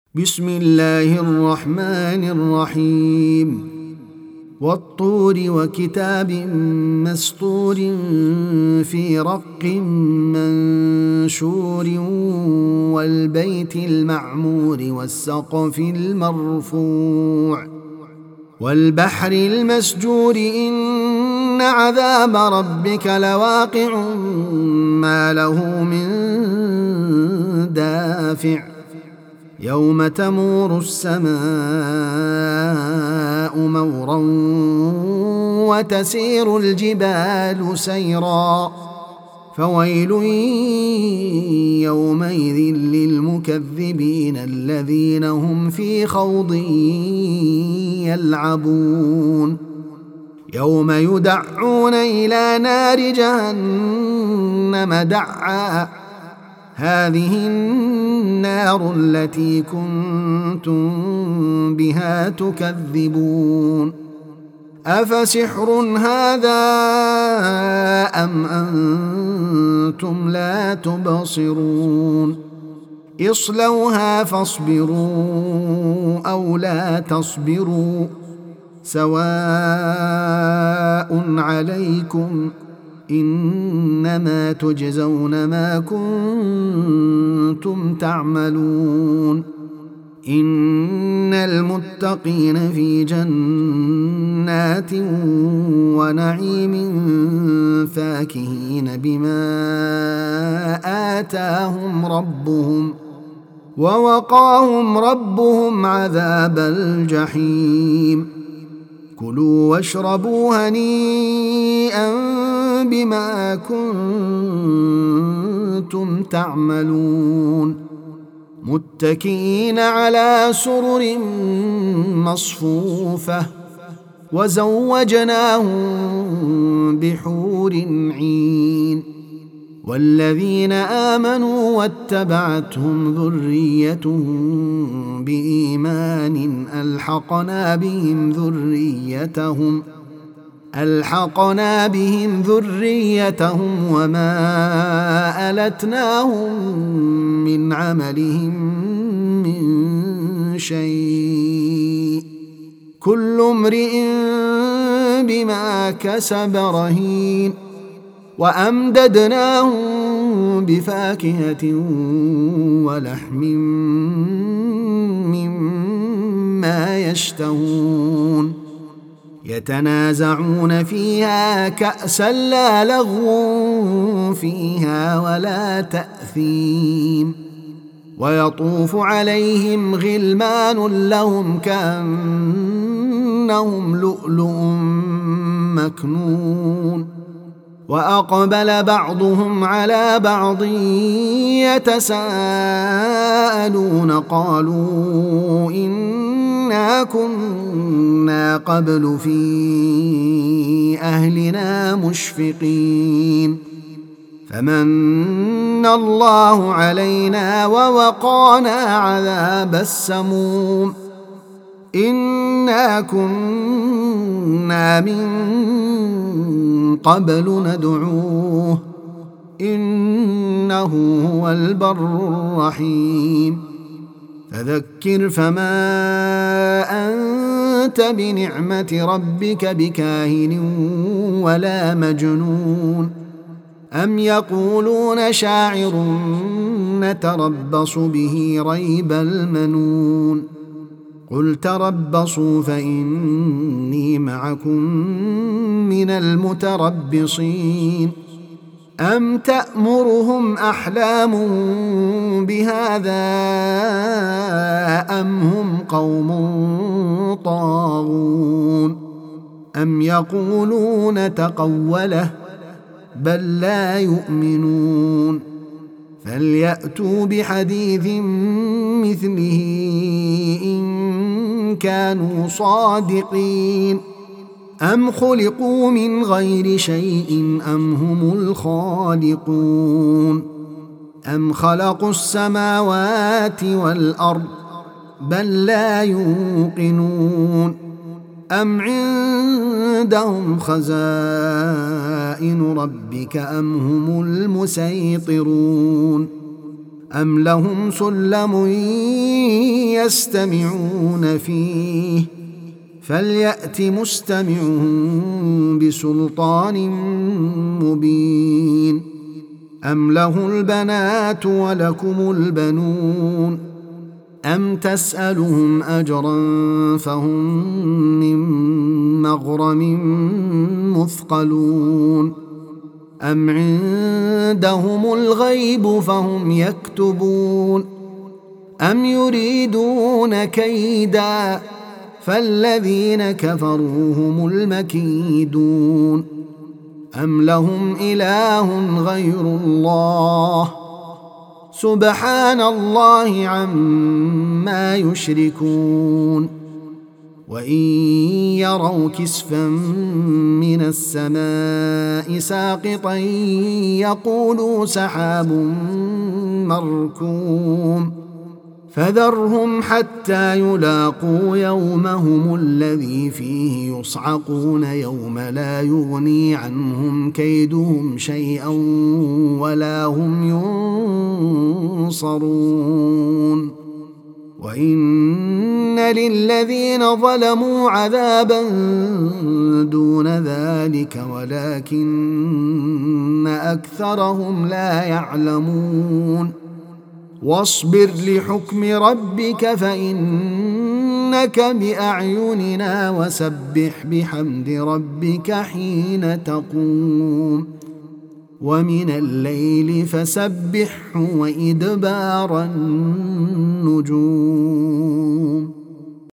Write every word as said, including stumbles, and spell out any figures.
بسم الله الرحمن الرحيم والطور وكتاب مسطور في رق منشور والبيت المعمور والسقف المرفوع والبحر المسجور إن عذاب ربك لواقع ما له من دافع يوم تمور السماء مورا وتسير الجبال سيرا فويل يومئذ للمكذبين الذين هم في خوض يلعبون يوم يدعون إلى نار جهنم دعا هذه النار التي كنتم بها تكذبون أفسحر هذا أم أنتم لا تبصرون اصلوها فاصبروا أو لا تصبروا سواء عليكم إنما تجزون ما كنتم تعملون إن المتقين في جنات ونعيم فاكهين بما آتاهم ربهم ووقاهم ربهم عذاب الجحيم كلوا واشربوا هنيئا بما كنتم تعملون متكئين على سرر مصفوفة وزوجناهم بحور عين والذين آمنوا واتبعتهم ذريتهم بإيمان ألحقنا بهم ذريتهم ألحقنا بهم ذريتهم وما ألتناهم من عملهم من شيء كل امرئ بما كسب رهين وأمددناهم بفاكهة ولحم مما يشتهون يتنازعون فيها كأسا لا لغو فيها ولا تأثيم ويطوف عليهم غلمان لهم كأنهم لؤلؤ مكنون وأقبل بعضهم على بعض يتساءلون قالوا إنا كنا قبل في أهلنا مشفقين فمن الله علينا ووقانا عذاب السموم إنا كنا من قبل ندعوه إنه هو البر الرحيم فذكر فما أنت بنعمة ربك بكاهن ولا مجنون أم يقولون شاعر نتربص به ريب المنون قل تربصوا فإني معكم من المتربصين أم تأمرهم أحلام بهذا أم هم قوم طاغون أم يقولون تقوله بل لا يؤمنون فليأتوا بحديث مثله إن كانوا صادقين أم خلقوا من غير شيء أم هم الخالقون أم خلقوا السماوات والأرض بل لا يوقنون أم عندهم خزائن ربك أم هم المسيطرون أم لهم سلم يستمعون فيه فليأت مستمعهم بسلطان مبين أم له البنات ولكم البنون أم تسألهم أجرا فهم من مغرم مثقلون أم عندهم الغيب فهم يكتبون أم يريدون كيدا فالذين كفروا هم المكيدون أم لهم إله غير الله سبحان الله عما يشركون وإن يروا كسفا من السماء ساقطا يقولوا سحاب مركوم فذرهم حتى يلاقوا يومهم الذي فيه يصعقون يوم لا يغني عنهم كيدهم شيئا ولا هم ينصرون وإن للذين ظلموا عذابا دون ذلك ولكن أكثرهم لا يعلمون واصبر لحكم ربك فإنك بأعيننا وسبح بحمد ربك حين تقوم ومن الليل فسبحه وإدبار النجوم